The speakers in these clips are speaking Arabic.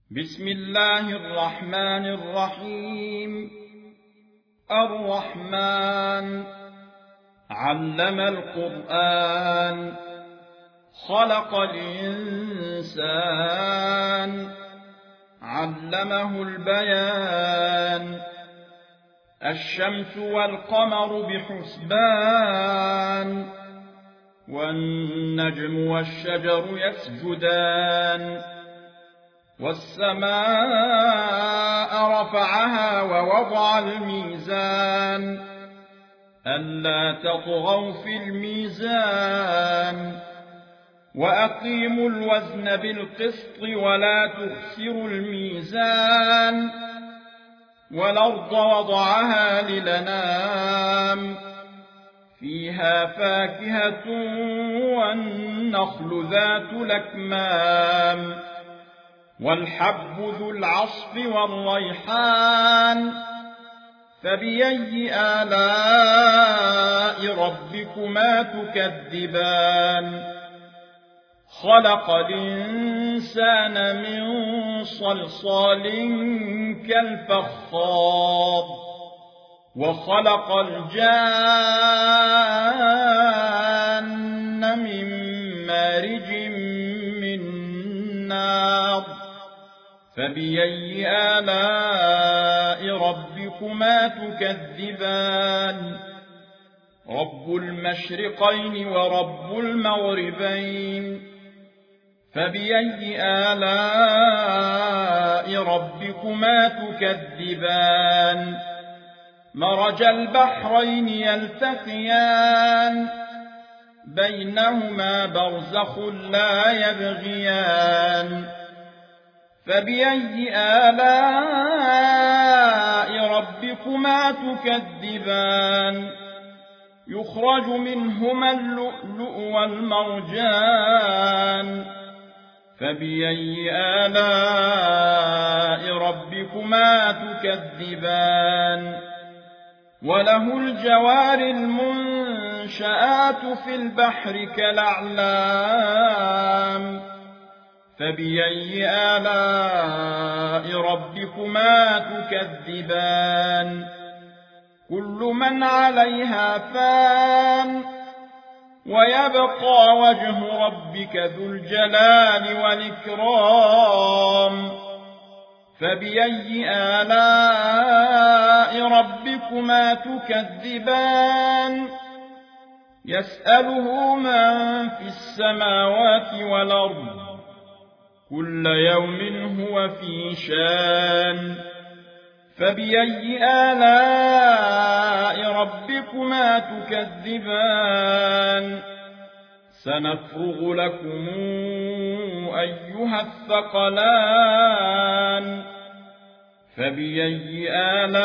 بسم الله الرحمن الرحيم. الرحمن علم القرآن، خلق الإنسان، علمه البيان. الشمس والقمر بحسبان، والنجم والشجر يسجدان. والسماء رفعها ووضع الميزان، ألا تطغوا في الميزان. وأقيموا الوزن بالقسط ولا تخسروا الميزان. والأرض وضعها للأنام، فيها فاكهة والنخل ذات الأكمام، والحب ذو العصف والريحان. فبأي آلاء ربكما تكذبان؟ خلق الإنسان من صلصال كالفخار، وخلق الجان من مارج من نار. فبأي آلاء ربكما تكذبان؟ رب المشرقين ورب المغربين. فبأي آلاء ربكما تكذبان؟ مرج البحرين يلتقيان، بينهما برزخ لا يبغيان. فبأي آلاء ربكما تكذبان؟ يخرج منهما اللؤلؤ والمرجان. فبأي آلاء ربكما تكذبان؟ وله الجوار المنشآت في البحر كالأعلام. فبأي آلاء ربكما تكذبان؟ كل من عليها فان، ويبقى وجه ربك ذو الجلال والإكرام. فبأي آلاء ربكما تكذبان؟ يسأله من في السماوات والأرض، كل يوم هو في شان. فبأي آلاء ربكما تكذبان؟ سنفرغ لكم أيها الثقلان. فبأي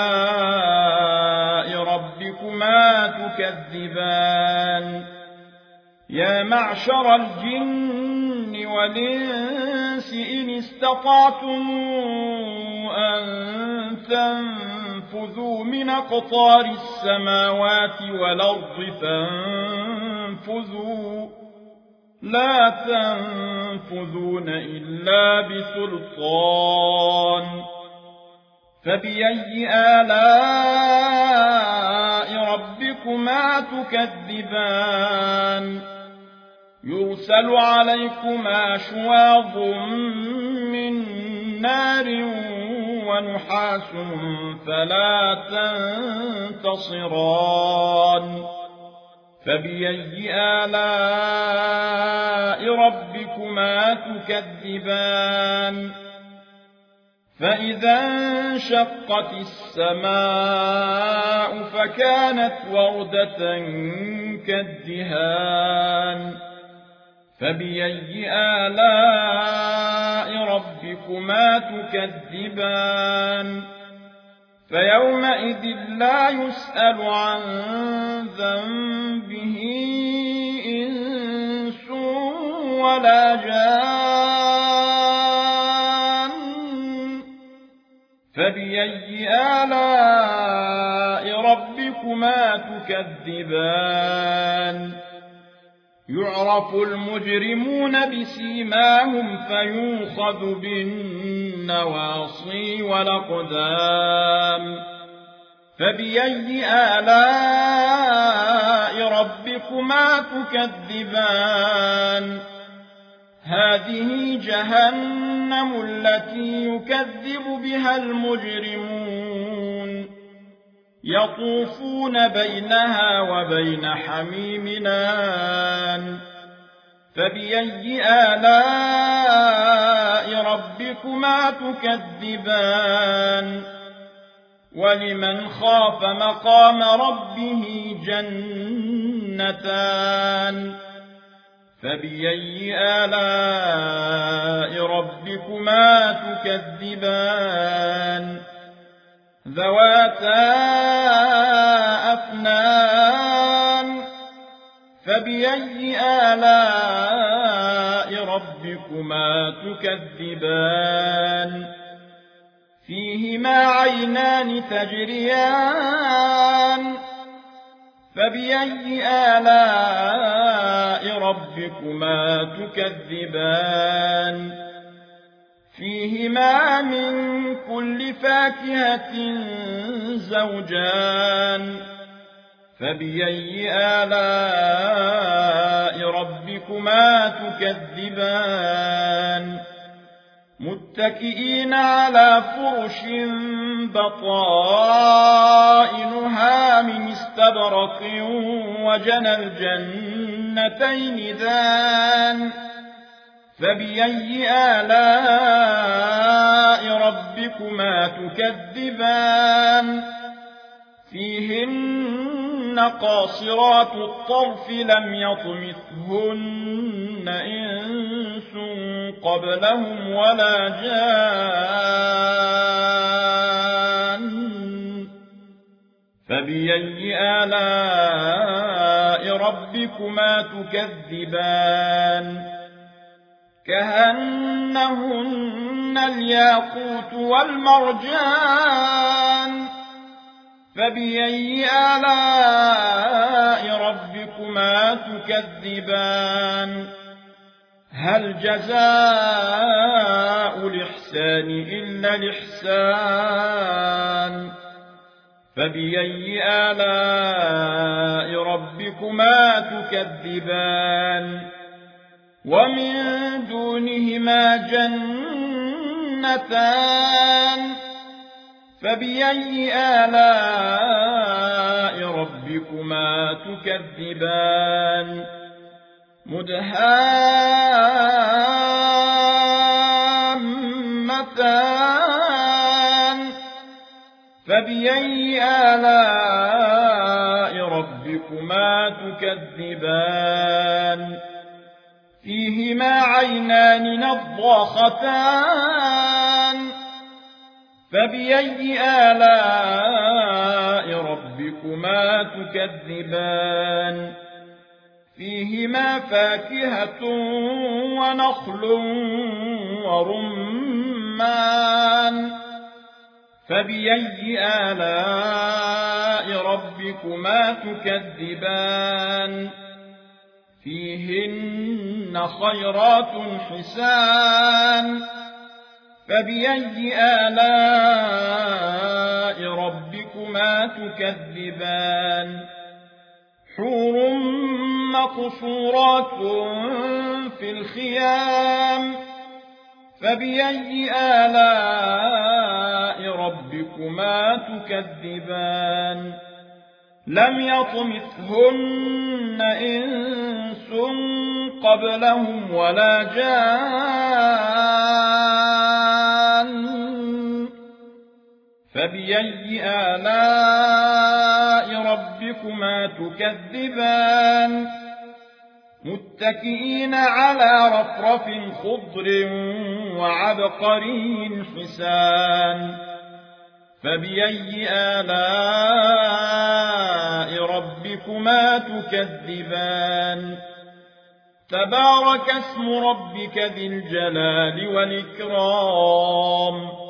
آلاء ربكما تكذبان؟ يا معشر الجن والإنس إن استطعتم أن تنفذوا من أقطار السماوات والأرض فانفذوا، لا تنفذون إلا بسلطان. فبأي آلاء ربكما تكذبان؟ يرسل عليكما شواظ من نار ونحاس فلا تنتصران. فبأي آلاء ربكما تكذبان؟ فإذا انشقت السماء فكانت وردة كالدهان. فبأي آلاء ربكما تكذبان؟ فيومئذ لا يسأل عن ذنبه إنس ولا جان. فبأي آلاء ربكما تكذبان؟ يعرف المجرمون بسيماهم فيؤخذ بالنواصي والأقدام فبأي آلاء ربكما تكذبان هذه جهنم التي يكذب بها المجرمون يطوفون بينها وبين حميم آن فبأي آلاء ربكما تكذبان ولمن خاف مقام ربه جنتان فبأي آلاء ربكما تكذبان ذواتا أفنان فبأي آلاء ربكما تكذبان فيهما عينان تجريان فبأي آلاء ربكما تكذبان فيهما من كل فاكهة زوجان فبأي آلاء ربكما تكذبان متكئين على فرش بطائنها من استبرق وجنى الجنتين دان فبأي آلاء ربكما تكذبان فيهن قاصرات الطرف لم يطمثهن إنس قبلهم ولا جان فبأي آلاء ربكما تكذبان كأنهن الياقوت والمرجان فبأي آلاء ربكما تكذبان هل جزاء الإحسان إلا الإحسان فبأي آلاء ربكما تكذبان ومن دونهما جنتان فبأي آلاء ربكما تكذبان مدهامتان فبأي آلاء ربكما تكذبان فيهما عينان نضاختان فبأي آلاء ربكما تكذبان فيهما فاكهة ونخل ورمان فبأي آلاء ربكما تكذبان فيهن خيرات حسان فبأي آلاء ربكما تكذبان حور مقصورات في الخيام فبأي آلاء ربكما تكذبان لم يطمثهن إنس قبلهم ولا جان فبأي آلاء ربكما تكذبان متكئين على رفرف خضر وعبقري حسان فبأي آلاء ربكما تكذبان تبارك اسم ربك ذي الجلال والإكرام